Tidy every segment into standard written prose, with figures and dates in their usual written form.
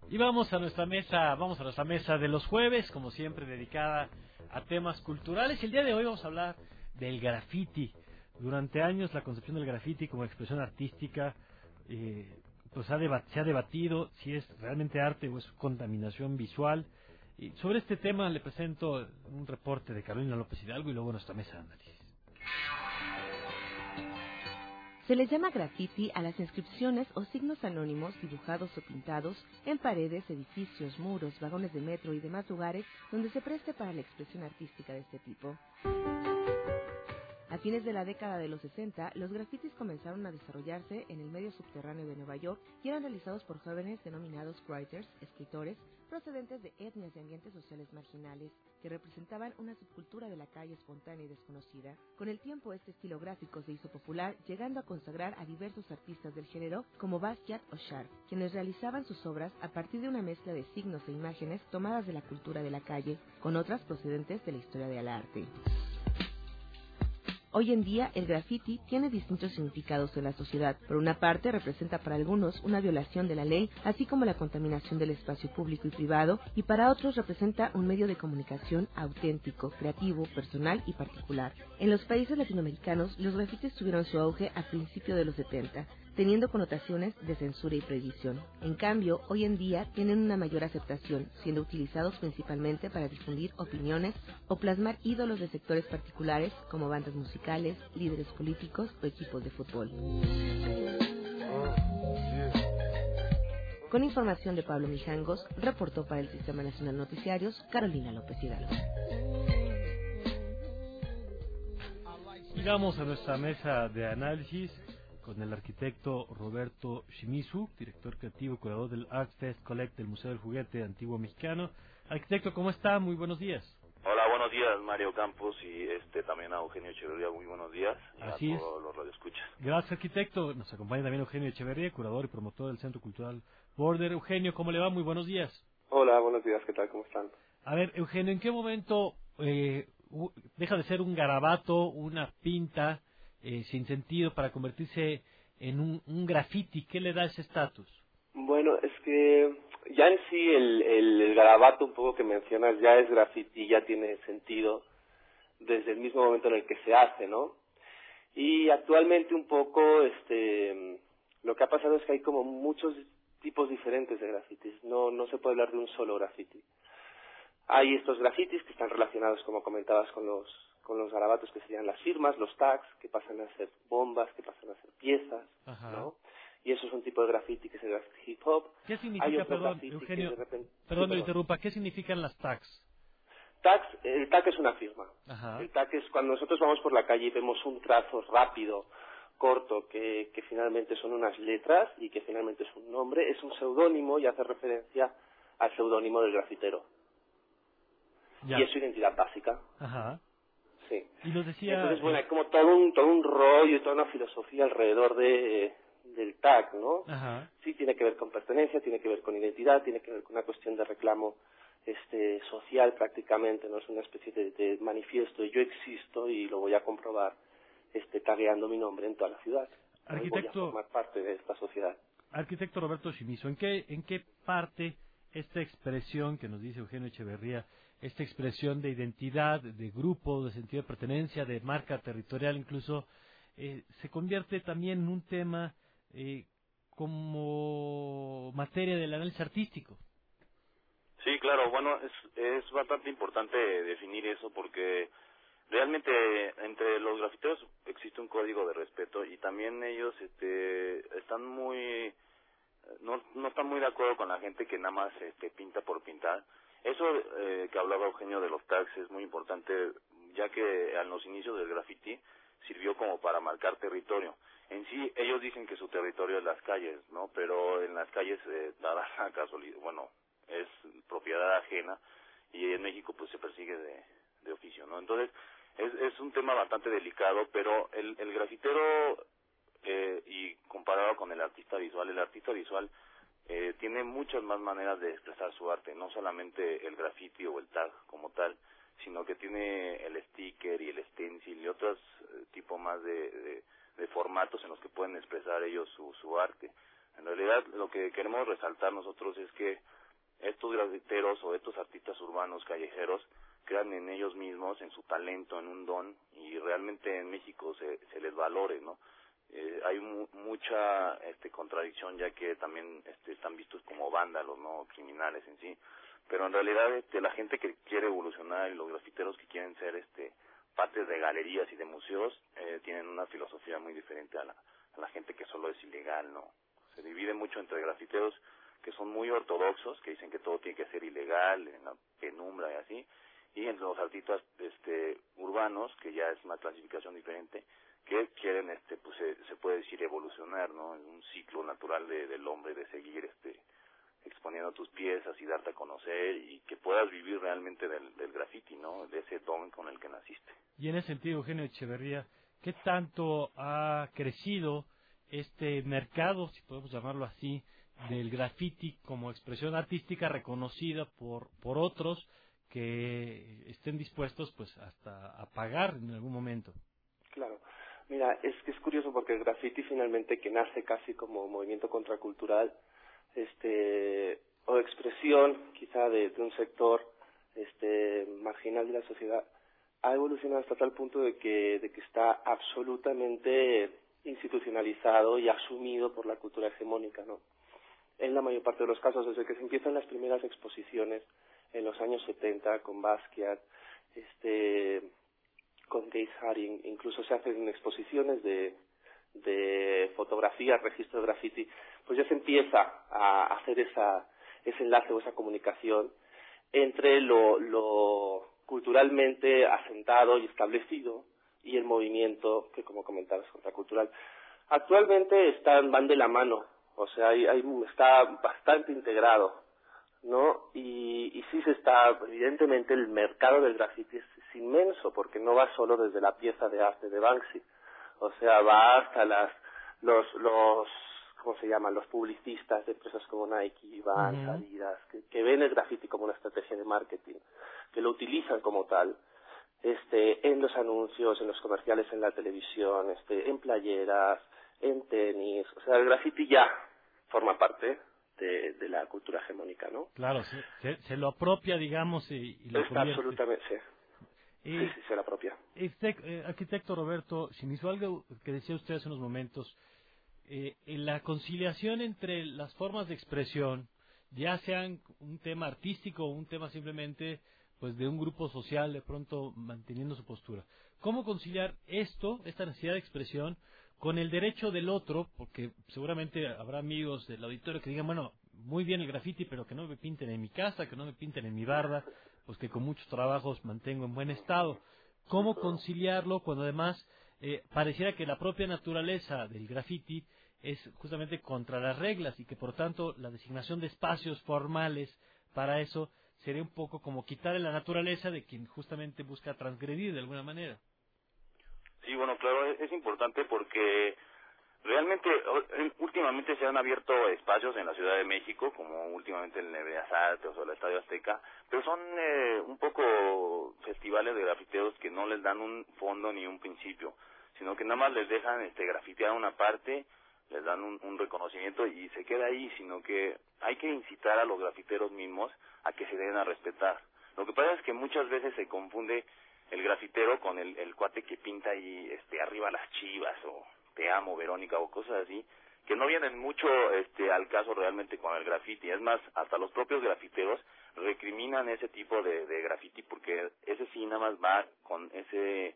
Y vamos a nuestra mesa de los jueves, como siempre, dedicada a temas culturales. Y el día de hoy vamos a hablar del graffiti. Durante años la concepción del graffiti como expresión artística pues se ha debatido si es realmente arte o es contaminación visual. Y sobre este tema le presento un reporte de Carolina López Hidalgo y luego nuestra mesa de análisis. Se les llama graffiti a las inscripciones o signos anónimos dibujados o pintados en paredes, edificios, muros, vagones de metro y demás lugares donde se preste para la expresión artística de este tipo. A fines de la década de los 60, los grafitis comenzaron a desarrollarse en el medio subterráneo de Nueva York y eran realizados por jóvenes denominados writers, escritores, procedentes de etnias y ambientes sociales marginales, que representaban una subcultura de la calle espontánea y desconocida. Con el tiempo, este estilo gráfico se hizo popular, llegando a consagrar a diversos artistas del género como Basquiat o Sharp, quienes realizaban sus obras a partir de una mezcla de signos e imágenes tomadas de la cultura de la calle, con otras procedentes de la historia del arte. Hoy en día, el graffiti tiene distintos significados en la sociedad. Por una parte, representa para algunos una violación de la ley, así como la contaminación del espacio público y privado, y para otros representa un medio de comunicación auténtico, creativo, personal y particular. En los países latinoamericanos, los grafitis tuvieron su auge a principios de los 70, teniendo connotaciones de censura y prohibición. En cambio, hoy en día tienen una mayor aceptación, siendo utilizados principalmente para difundir opiniones o plasmar ídolos de sectores particulares como bandas musicales, líderes políticos o equipos de fútbol. Con información de Pablo Mijangos, reportó para el Sistema Nacional Noticiarios, Carolina López Hidalgo. Llegamos a nuestra mesa de análisis con el arquitecto Roberto Shimizu, director creativo y curador del Art Fest Collect del Museo del Juguete Antiguo Mexicano. Arquitecto, ¿cómo está? Muy buenos días. Hola, buenos días, Mario Campos, y también a Eugenio Echeverría, muy buenos días, y Así a es. todos los radioescuchas. Gracias, arquitecto. Nos acompaña también Eugenio Echeverría, curador y promotor del Centro Cultural Border. Eugenio, ¿cómo le va? Muy buenos días. Hola, buenos días, ¿qué tal? ¿Cómo están? A ver, Eugenio, ¿en qué momento deja de ser un garabato, una pinta sin sentido para convertirse en un graffiti? ¿Qué le da ese estatus? Bueno, es que ya en sí el garabato un poco que mencionas ya es graffiti, ya tiene sentido desde el mismo momento en el que se hace, ¿no? Y actualmente un poco lo que ha pasado es que hay como muchos tipos diferentes de grafitis, no se puede hablar de un solo graffiti. Hay estos grafitis que están relacionados, como comentabas, con los garabatos que serían las firmas, los tags, que pasan a ser bombas, que pasan a ser piezas, Ajá. ¿no? Y eso es un tipo de graffiti que es el graffiti hip hop. ¿Qué significa, perdón, Eugenio, perdón, me interrumpa, qué significan las tags? El tag es una firma. Ajá. El tag es cuando nosotros vamos por la calle y vemos un trazo rápido, corto, que finalmente son unas letras y que finalmente es un nombre, es un seudónimo y hace referencia al seudónimo del grafitero. Ya. Y es su identidad básica. Ajá. Sí. Y nos decía... Entonces, bueno, hay como todo un rollo y toda una filosofía alrededor del tag, ¿no? Ajá. Sí, tiene que ver con pertenencia, tiene que ver con identidad, tiene que ver con una cuestión de reclamo social prácticamente, ¿no? Es una especie de manifiesto de yo existo y lo voy a comprobar tagueando mi nombre en toda la ciudad, ¿no? Arquitecto, Y voy a formar parte de esta sociedad. Arquitecto Roberto Shimizu, ¿en qué parte esta expresión que nos dice Eugenio Echeverría, esta expresión de identidad, de grupo, de sentido de pertenencia, de marca territorial incluso, se convierte también en un tema como materia del análisis artístico? Sí, claro, bueno, es bastante importante definir eso porque realmente entre los grafiteros existe un código de respeto y también ellos están no están muy de acuerdo con la gente que nada más pinta por pintar. Eso que hablaba Eugenio de los tags es muy importante, ya que a los inicios del graffiti sirvió como para marcar territorio. En sí, ellos dicen que su territorio es las calles, ¿no? Pero en las calles, dada la casualidad, bueno, es propiedad ajena y en México pues se persigue de oficio, ¿no? Entonces, es un tema bastante delicado, pero el grafitero, y comparado con el artista visual tiene muchas más maneras de expresar su arte, no solamente el graffiti o el tag como tal, sino que tiene el sticker y el stencil y otros tipos más de formatos en los que pueden expresar ellos su arte. En realidad lo que queremos resaltar nosotros es que estos grafiteros o estos artistas urbanos callejeros crean en ellos mismos, en su talento, en un don, y realmente en México se les valore, ¿no? Hay mucha contradicción, ya que también están vistos como vándalos, no criminales en sí, pero en realidad la gente que quiere evolucionar y los grafiteros que quieren ser partes de galerías y de museos tienen una filosofía muy diferente a la gente que solo es ilegal, ¿no? Se divide mucho entre grafiteros que son muy ortodoxos, que dicen que todo tiene que ser ilegal, en la penumbra y así, y entre los artistas urbanos, que ya es una clasificación diferente, que quieren pues se puede decir evolucionar, ¿no? En un ciclo natural del hombre, de seguir exponiendo tus piezas y darte a conocer, y que puedas vivir realmente del graffiti, ¿no? De ese don con el que naciste. Y en ese sentido, Eugenio Echeverría, ¿qué tanto ha crecido este mercado, si podemos llamarlo así, del graffiti como expresión artística reconocida por otros que estén dispuestos pues hasta a pagar en algún momento? Claro. Mira, es que es curioso porque el graffiti finalmente, que nace casi como movimiento contracultural, o expresión quizá de un sector marginal de la sociedad, ha evolucionado hasta tal punto de que está absolutamente institucionalizado y asumido por la cultura hegemónica, ¿no? En la mayor parte de los casos, desde que se empiezan las primeras exposiciones en los años 70 con Basquiat, con Keith Haring, incluso se hacen exposiciones de fotografía, registro de graffiti, pues ya se empieza a hacer ese enlace o esa comunicación entre lo culturalmente asentado y establecido y el movimiento que, como comentabas, es contracultural. Actualmente van de la mano, o sea, está bastante integrado, ¿no? Y sí evidentemente el mercado del graffiti es inmenso, porque no va solo desde la pieza de arte de Banksy, o sea, va hasta los ¿cómo se llaman? Los publicistas de empresas como Nike, Vans, Adidas, que ven el graffiti como una estrategia de marketing, que lo utilizan como tal, en los anuncios, en los comerciales, en la televisión, en playeras, en tenis. O sea, el graffiti ya forma parte de la cultura hegemónica, ¿no? Claro, se lo apropia, digamos, y lo Está convierte. Absolutamente, sí. Sí, se la apropia. Arquitecto Roberto, se me hizo algo que decía usted hace unos momentos, en la conciliación entre las formas de expresión, ya sean un tema artístico o un tema simplemente pues de un grupo social de pronto manteniendo su postura. ¿Cómo conciliar esta necesidad de expresión, con el derecho del otro? Porque seguramente habrá amigos del auditorio que digan, bueno, muy bien el graffiti, pero que no me pinten en mi casa, que no me pinten en mi barda, pues que con muchos trabajos mantengo en buen estado. ¿Cómo conciliarlo cuando además pareciera que la propia naturaleza del graffiti es justamente contra las reglas y que por tanto la designación de espacios formales para eso sería un poco como quitarle la naturaleza de quien justamente busca transgredir de alguna manera? Sí, bueno, claro, es importante porque realmente últimamente se han abierto espacios en la Ciudad de México, como últimamente en el Bellas Artes o el Estadio Azteca, pero son un poco festivales de grafiteros que no les dan un fondo ni un principio, sino que nada más les dejan grafitear una parte, les dan un reconocimiento y se queda ahí, sino que hay que incitar a los grafiteros mismos a que se den a respetar. Lo que pasa es que muchas veces se confunde el grafitero con el cuate que pinta ahí arriba las chivas o te amo Verónica o cosas así, que no vienen mucho al caso realmente con el graffiti. Es más, hasta los propios grafiteros recriminan ese tipo de graffiti, porque ese sí nada más va con ese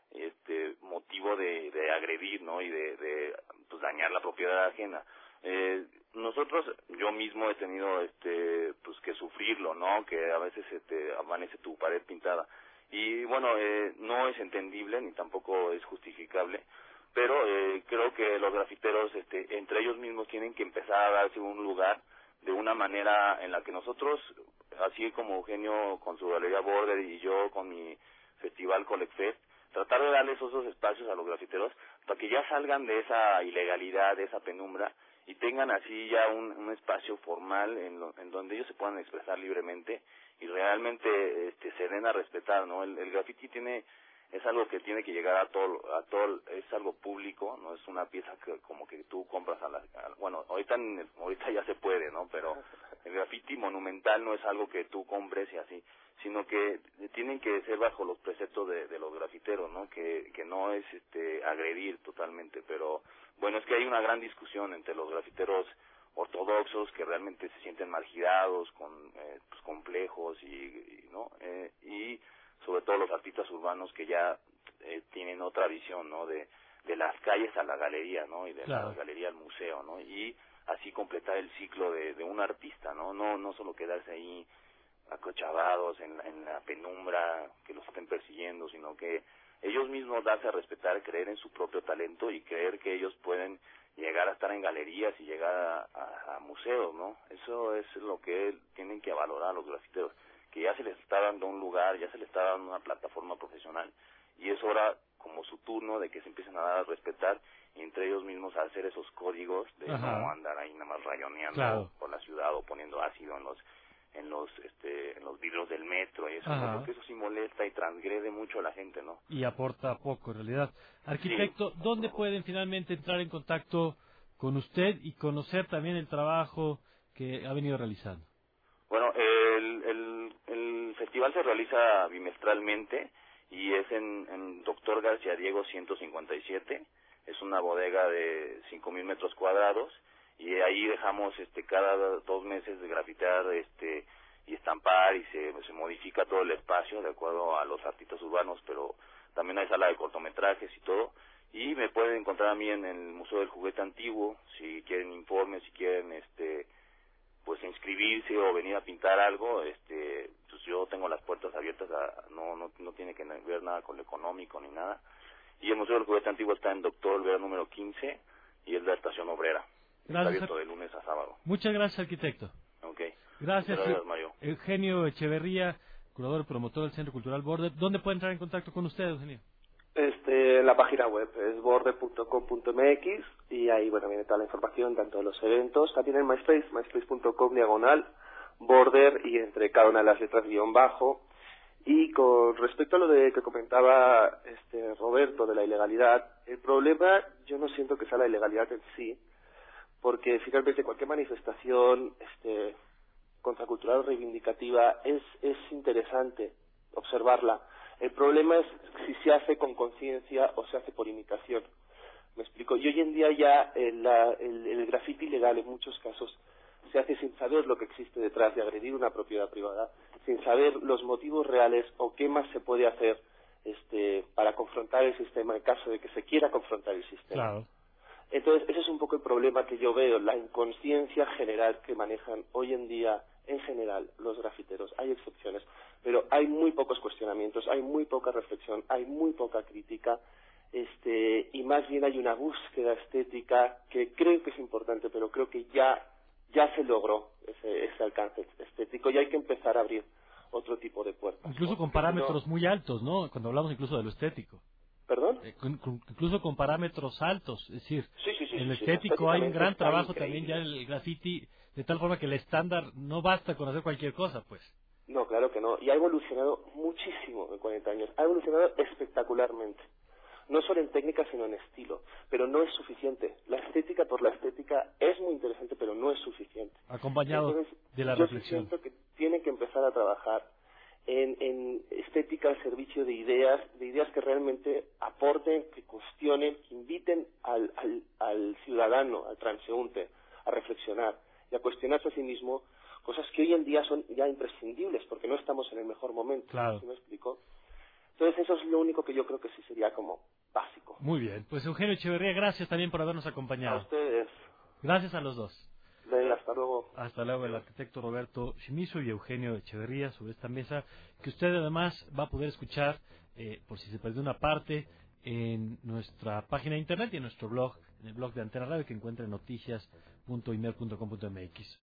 motivo de agredir, ¿no? Y de pues dañar la propiedad ajena. Nosotros, yo mismo he tenido pues que sufrirlo, ¿no? Que a veces amanece tu pared pintada. Y bueno, no es entendible ni tampoco es justificable, pero creo que los grafiteros entre ellos mismos tienen que empezar a darse un lugar de una manera en la que nosotros, así como Eugenio con su Galería Border y yo con mi festival Colecfest, tratar de darles esos espacios a los grafiteros para que ya salgan de esa ilegalidad, de esa penumbra, y tengan así ya un espacio formal en donde ellos se puedan expresar libremente y realmente se den a respetar, ¿no? El graffiti tiene es algo que tiene que llegar a todo, es algo público, no es una pieza que como que tú compras bueno, ahorita ya se puede, ¿no? Pero el graffiti monumental no es algo que tú compres y así, sino que tienen que ser bajo los preceptos de los grafiteros, ¿no? Que no es agredir totalmente, pero bueno, es que hay una gran discusión entre los grafiteros ortodoxos que realmente se sienten marginados, con pues, complejos y no y sobre todo los artistas urbanos que ya tienen otra visión, ¿no? De las calles a la galería, ¿no? Y de la galería al museo, ¿no? Y así completar el ciclo de un artista, ¿no? No solo quedarse ahí acochavados en la penumbra, que los estén persiguiendo, sino que ellos mismos darse a respetar, creer en su propio talento y creer que ellos pueden llegar a estar en galerías y llegar a museos, ¿no? Eso es lo que tienen que valorar los grafiteros, que ya se les está dando un lugar, ya se les está dando una plataforma profesional y es hora como su turno de que se empiecen a dar a respetar y entre ellos mismos a hacer esos códigos de no andar ahí nada más rayoneando por la ciudad o poniendo ácido en los vidrios del metro y eso, ¿no? Porque eso sí molesta y transgrede mucho a la gente, ¿no? Y aporta poco en realidad. Arquitecto, ¿dónde pueden finalmente entrar en contacto con usted y conocer también el trabajo que ha venido realizando? Bueno, el festival se realiza bimestralmente y es en Doctor García Diego 157, es una bodega de 5,000 metros cuadrados y ahí dejamos cada 2 meses de grafitear y estampar y se modifica todo el espacio de acuerdo a los artistas urbanos, pero también hay sala de cortometrajes y todo, y me pueden encontrar a mí en el Museo del Juguete Antiguo si quieren informes, si quieren pues inscribirse o venir a pintar algo, pues yo tengo las puertas abiertas, no tiene que ver nada con lo económico ni nada. Y el Museo del Juguete Antiguo está en Doctor Olvera número 15 y es la Estación Obrera. Está abierto de lunes a sábado. Muchas gracias, arquitecto. Okay. Gracias, Mario. Eugenio Echeverría, curador y promotor del Centro Cultural Border. ¿Dónde puede entrar en contacto con usted, Eugenio? La página web es border.com.mx y ahí viene toda la información, tanto de los eventos, también en myspace.com/border y entre cada una de las letras _. Y con respecto a lo de que comentaba Roberto de la ilegalidad, el problema yo no siento que sea la ilegalidad en sí, porque finalmente cualquier manifestación contracultural reivindicativa es interesante observarla. El problema es si se hace con conciencia o se hace por imitación. ¿Me explico? Y hoy en día ya el grafiti ilegal en muchos casos se hace sin saber lo que existe detrás de agredir una propiedad privada, sin saber los motivos reales o qué más se puede hacer para confrontar el sistema en caso de que se quiera confrontar el sistema. Claro. Entonces, ese es un poco el problema que yo veo, la inconsciencia general que manejan hoy en día, en general, los grafiteros. Hay excepciones, pero hay muy pocos cuestionamientos, hay muy poca reflexión, hay muy poca crítica, y más bien hay una búsqueda estética que creo que es importante, pero creo que ya se logró ese alcance estético y hay que empezar a abrir otro tipo de puertas. Incluso con parámetros muy altos, ¿no? Cuando hablamos incluso de lo estético. ¿Perdón? Incluso con parámetros altos, es decir, sí, en lo estético hay un gran trabajo increíble. también ya en el graffiti, de tal forma que el estándar no basta con hacer cualquier cosa, pues. No, claro que no, y ha evolucionado muchísimo en 40 años, ha evolucionado espectacularmente, no solo en técnica sino en estilo, pero no es suficiente. La estética por la estética es muy interesante, pero no es suficiente. Acompañado Entonces, de la yo reflexión. siento que tiene que empezar a trabajar en estética al servicio de ideas que realmente aporten, que cuestionen, que inviten al ciudadano, al transeúnte, a reflexionar y a cuestionarse a sí mismo cosas que hoy en día son ya imprescindibles porque no estamos en el mejor momento. Claro. ¿Sí me explico? Entonces eso es lo único que yo creo que sí sería como básico. Muy bien, pues Eugenio Echeverría, gracias también por habernos A acompañado. ustedes. Gracias a los dos. Venga, hasta luego. Hasta luego, el arquitecto Roberto Shimizu y Eugenio Echeverría sobre esta mesa, que usted además va a poder escuchar, por si se perdió una parte, en nuestra página de internet y en nuestro blog, en el blog de Antena Radio, que encuentra en noticias.imer.com.mx.